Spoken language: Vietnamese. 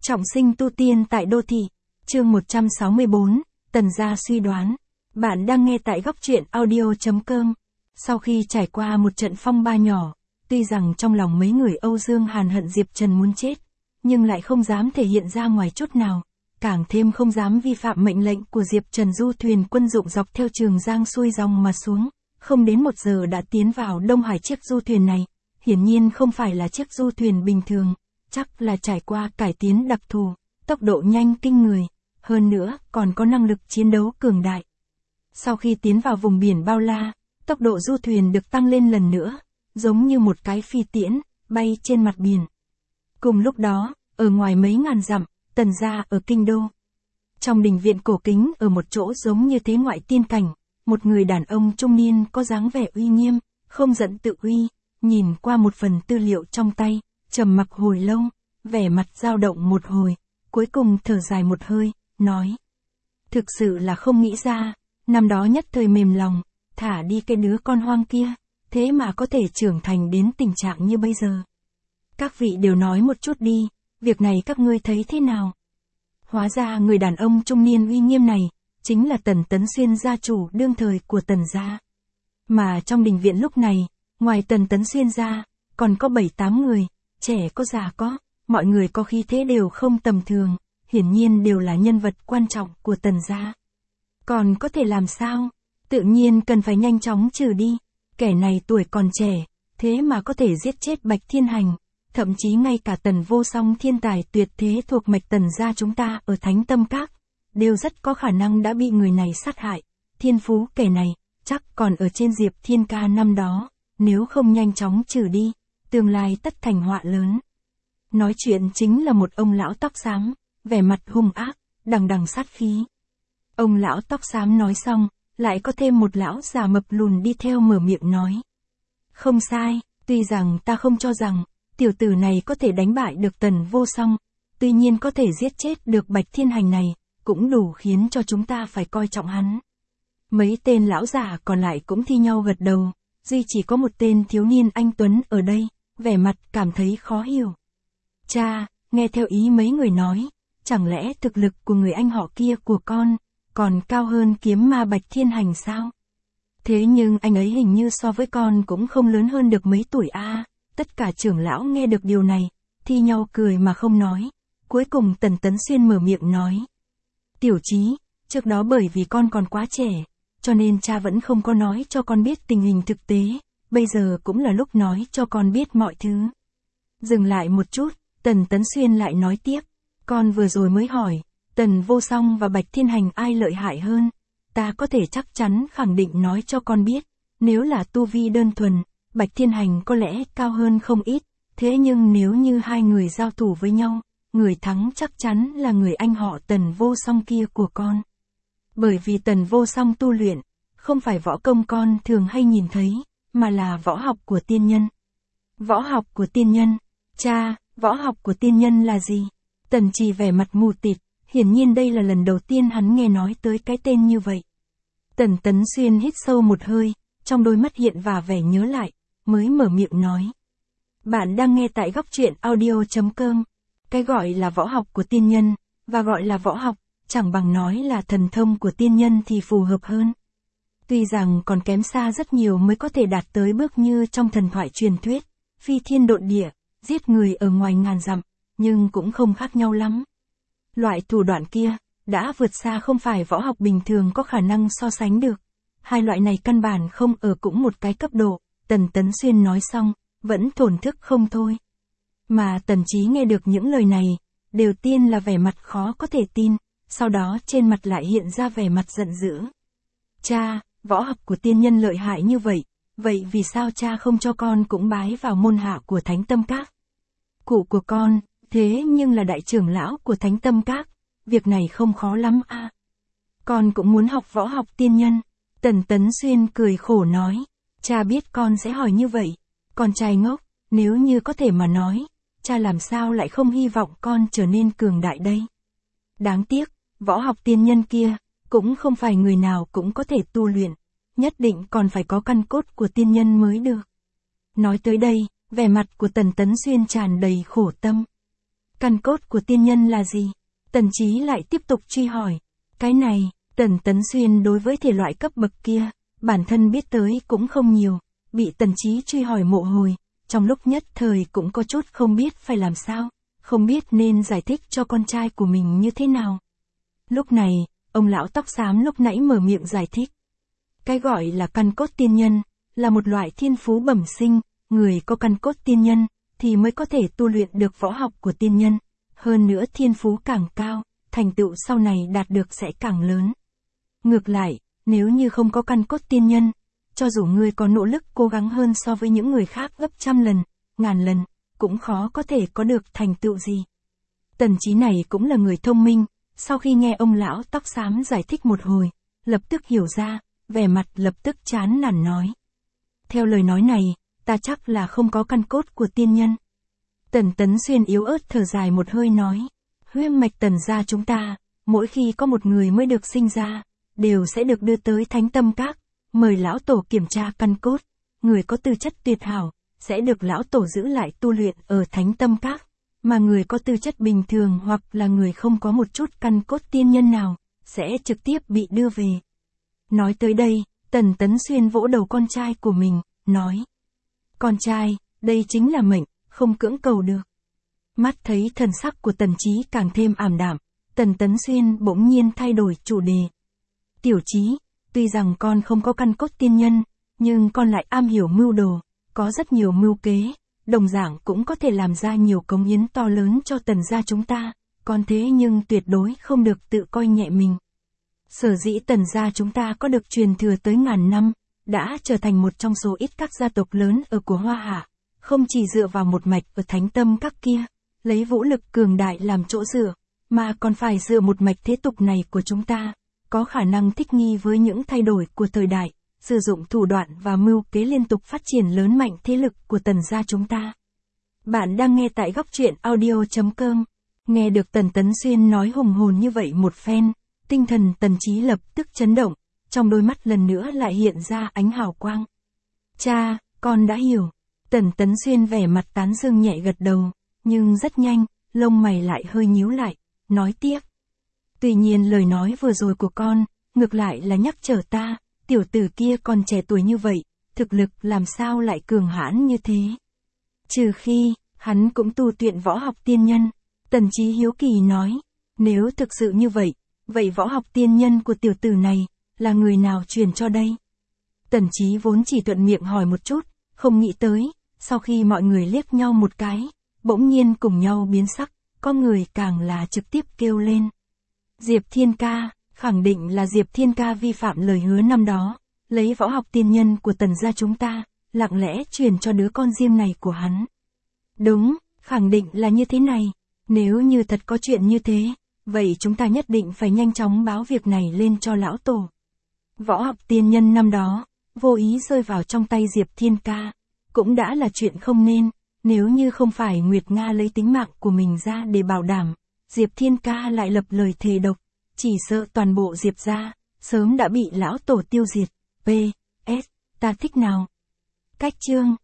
Trọng sinh tu tiên tại đô thị. Chương 164, Tần gia suy đoán. Bạn đang nghe tại góc truyện audio.com. Sau khi trải qua một trận phong ba nhỏ, tuy rằng trong lòng mấy người Âu Dương Hàn hận Diệp Trần muốn chết, nhưng lại không dám thể hiện ra ngoài chút nào, càng thêm không dám vi phạm mệnh lệnh của Diệp Trần. Du thuyền quân dụng dọc theo Trường Giang xuôi dòng mà xuống, không đến 1 giờ đã tiến vào Đông Hải. Chiếc du thuyền này, hiển nhiên không phải là chiếc du thuyền bình thường, chắc là trải qua cải tiến đặc thù, tốc độ nhanh kinh người, hơn nữa còn có năng lực chiến đấu cường đại. Sau khi tiến vào vùng biển bao la, tốc độ du thuyền được tăng lên lần nữa, giống như một cái phi tiễn, bay trên mặt biển. Cùng lúc đó, ở ngoài mấy ngàn dặm, Tần gia ở kinh đô. Trong đình viện cổ kính ở một chỗ giống như thế ngoại tiên cảnh, một người đàn ông trung niên có dáng vẻ uy nghiêm, không giận tự uy, nhìn qua một phần tư liệu trong tay, trầm mặc hồi lâu, vẻ mặt dao động một hồi, cuối cùng thở dài một hơi, nói: thực sự là không nghĩ ra, năm đó nhất thời mềm lòng, thả đi cái đứa con hoang kia, thế mà có thể trưởng thành đến tình trạng như bây giờ. Các vị đều nói một chút đi, việc này các ngươi thấy thế nào? Hóa ra người đàn ông trung niên uy nghiêm này, chính là Tần Tấn Xuyên, gia chủ đương thời của Tần gia. Mà trong đình viện lúc này, ngoài Tần Tấn Xuyên ra, còn có 7-8 người, trẻ có già có, mọi người có khí thế đều không tầm thường, hiển nhiên đều là nhân vật quan trọng của Tần gia. Còn có thể làm sao? Tự nhiên cần phải nhanh chóng trừ đi, kẻ này tuổi còn trẻ, thế mà có thể giết chết Bạch Thiên Hành, thậm chí ngay cả Tần Vô Song, thiên tài tuyệt thế thuộc mạch Tần gia chúng ta ở Thánh Tâm Các, đều rất có khả năng đã bị người này sát hại. Thiên phú kẻ này, chắc còn ở trên Diệp Thiên Ca năm đó, nếu không nhanh chóng trừ đi, tương lai tất thành họa lớn. Nói chuyện chính là một ông lão tóc xám, vẻ mặt hung ác, đằng đằng sát khí. Ông lão tóc xám nói xong, lại có thêm một lão già mập lùn đi theo mở miệng nói: không sai, tuy rằng ta không cho rằng tiểu tử này có thể đánh bại được Tần Vô Song, tuy nhiên có thể giết chết được Bạch Thiên Hành này, cũng đủ khiến cho chúng ta phải coi trọng hắn. Mấy tên lão già còn lại cũng thi nhau gật đầu, duy chỉ có một tên thiếu niên anh tuấn ở đây, vẻ mặt cảm thấy khó hiểu. Cha, nghe theo ý mấy người nói, chẳng lẽ thực lực của người anh họ kia của con còn cao hơn kiếm ma Bạch Thiên Hành sao? Thế nhưng anh ấy hình như so với con cũng không lớn hơn được mấy tuổi a. Tất cả trưởng lão nghe được điều này, thi nhau cười mà không nói. Cuối cùng Tần Tấn Xuyên mở miệng nói: tiểu Chí, trước đó bởi vì con còn quá trẻ, cho nên cha vẫn không có nói cho con biết tình hình thực tế, bây giờ cũng là lúc nói cho con biết mọi thứ. Dừng lại một chút, Tần Tấn Xuyên lại nói tiếp: con vừa rồi mới hỏi, Tần Vô Song và Bạch Thiên Hành ai lợi hại hơn, ta có thể chắc chắn khẳng định nói cho con biết, nếu là tu vi đơn thuần, Bạch Thiên Hành có lẽ cao hơn không ít, thế nhưng nếu như hai người giao thủ với nhau, người thắng chắc chắn là người anh họ Tần Vô Song kia của con. Bởi vì Tần Vô Song tu luyện, không phải võ công con thường hay nhìn thấy, mà là võ học của tiên nhân. Võ học của tiên nhân? Cha, võ học của tiên nhân là gì? Tần Trì vẻ mặt mù tịt, hiển nhiên đây là lần đầu tiên hắn nghe nói tới cái tên như vậy. Tần Tấn Xuyên hít sâu một hơi, trong đôi mắt hiện và vẻ nhớ lại, mới mở miệng nói: bạn đang nghe tại góc truyện audio.com. Cái gọi là võ học của tiên nhân, và gọi là võ học, chẳng bằng nói là thần thông của tiên nhân thì phù hợp hơn. Tuy rằng còn kém xa rất nhiều mới có thể đạt tới bước như trong thần thoại truyền thuyết, phi thiên độn địa, giết người ở ngoài ngàn dặm, nhưng cũng không khác nhau lắm. Loại thủ đoạn kia, đã vượt xa không phải võ học bình thường có khả năng so sánh được. Hai loại này căn bản không ở cũng một cái cấp độ. Tần Tấn Xuyên nói xong, vẫn thổn thức không thôi. Mà Tần Chí nghe được những lời này, đầu tiên là vẻ mặt khó có thể tin, sau đó trên mặt lại hiện ra vẻ mặt giận dữ. Cha, võ học của tiên nhân lợi hại như vậy vì sao cha không cho con cũng bái vào môn hạ của Thánh Tâm Các? Cụ của con, thế nhưng là đại trưởng lão của Thánh Tâm Các, việc này không khó lắm a. Con cũng muốn học võ học tiên nhân. Tần Tấn Xuyên cười khổ nói: cha biết con sẽ hỏi như vậy, con trai ngốc, nếu như có thể mà nói, cha làm sao lại không hy vọng con trở nên cường đại đây. Đáng tiếc, võ học tiên nhân kia, cũng không phải người nào cũng có thể tu luyện, nhất định còn phải có căn cốt của tiên nhân mới được. Nói tới đây, vẻ mặt của Tần Tấn Xuyên tràn đầy khổ tâm. Căn cốt của tiên nhân là gì? Tần Chí lại tiếp tục truy hỏi. Cái này, Tần Tấn Xuyên đối với thể loại cấp bậc kia, bản thân biết tới cũng không nhiều, bị Tần Chí truy hỏi một hồi, trong lúc nhất thời cũng có chút không biết phải làm sao, không biết nên giải thích cho con trai của mình như thế nào. Lúc này, ông lão tóc xám lúc nãy mở miệng giải thích. Cái gọi là căn cốt tiên nhân, là một loại thiên phú bẩm sinh, người có căn cốt tiên nhân, thì mới có thể tu luyện được võ học của tiên nhân. Hơn nữa thiên phú càng cao, thành tựu sau này đạt được sẽ càng lớn. Ngược lại, nếu như không có căn cốt tiên nhân, cho dù ngươi có nỗ lực cố gắng hơn so với những người khác gấp trăm lần, ngàn lần, cũng khó có thể có được thành tựu gì. Tần Chí này cũng là người thông minh, sau khi nghe ông lão tóc xám giải thích một hồi, lập tức hiểu ra, vẻ mặt lập tức chán nản nói. Theo lời nói này, ta chắc là không có căn cốt của tiên nhân. Tần Tấn Xuyên yếu ớt thở dài một hơi nói, huyết mạch Tần gia chúng ta, mỗi khi có một người mới được sinh ra, đều sẽ được đưa tới Thánh Tâm Các, mời lão tổ kiểm tra căn cốt, người có tư chất tuyệt hảo, sẽ được lão tổ giữ lại tu luyện ở Thánh Tâm Các, mà người có tư chất bình thường hoặc là người không có một chút căn cốt tiên nhân nào, sẽ trực tiếp bị đưa về. Nói tới đây, Tần Tấn Xuyên vỗ đầu con trai của mình, nói, con trai, đây chính là mệnh, không cưỡng cầu được. Mắt thấy thần sắc của Tần Chí càng thêm ảm đạm, Tần Tấn Xuyên bỗng nhiên thay đổi chủ đề. Tiểu Chí, tuy rằng con không có căn cốt tiên nhân, nhưng con lại am hiểu mưu đồ, có rất nhiều mưu kế, đồng dạng cũng có thể làm ra nhiều cống hiến to lớn cho Tần gia chúng ta, con thế nhưng tuyệt đối không được tự coi nhẹ mình. Sở dĩ Tần gia chúng ta có được truyền thừa tới ngàn năm, đã trở thành một trong số ít các gia tộc lớn ở của Hoa Hạ, không chỉ dựa vào một mạch ở Thánh Tâm Các kia, lấy vũ lực cường đại làm chỗ dựa, mà còn phải dựa một mạch thế tục này của chúng ta, có khả năng thích nghi với những thay đổi của thời đại, sử dụng thủ đoạn và mưu kế liên tục phát triển lớn mạnh thế lực của Tần gia chúng ta. Bạn đang nghe tại góc truyện audio.com. Nghe được Tần Tấn Xuyên nói hùng hồn như vậy một phen, tinh thần Tần Chí lập tức chấn động, trong đôi mắt lần nữa lại hiện ra ánh hào quang. Cha, con đã hiểu. Tần Tấn Xuyên vẻ mặt tán dương nhẹ gật đầu, nhưng rất nhanh, lông mày lại hơi nhíu lại, nói tiếp. Tuy nhiên lời nói vừa rồi của con, ngược lại là nhắc nhở ta, tiểu tử kia còn trẻ tuổi như vậy, thực lực làm sao lại cường hãn như thế. Trừ khi, hắn cũng tu luyện võ học tiên nhân. Tần Chí hiếu kỳ nói, nếu thực sự như vậy, vậy võ học tiên nhân của tiểu tử này, là người nào truyền cho đây? Tần Chí vốn chỉ thuận miệng hỏi một chút, không nghĩ tới, sau khi mọi người liếc nhau một cái, bỗng nhiên cùng nhau biến sắc, có người càng là trực tiếp kêu lên. Diệp Thiên Ca, khẳng định là Diệp Thiên Ca vi phạm lời hứa năm đó, lấy võ học tiên nhân của Tần gia chúng ta, lặng lẽ truyền cho đứa con riêng này của hắn. Đúng, khẳng định là như thế này, nếu như thật có chuyện như thế, vậy chúng ta nhất định phải nhanh chóng báo việc này lên cho lão tổ. Võ học tiên nhân năm đó, vô ý rơi vào trong tay Diệp Thiên Ca, cũng đã là chuyện không nên, nếu như không phải Nguyệt Nga lấy tính mạng của mình ra để bảo đảm, Diệp Thiên Ca lại lập lời thề độc, chỉ sợ toàn bộ Diệp gia, sớm đã bị lão tổ tiêu diệt. P.S. Ta thích nào? Cách chương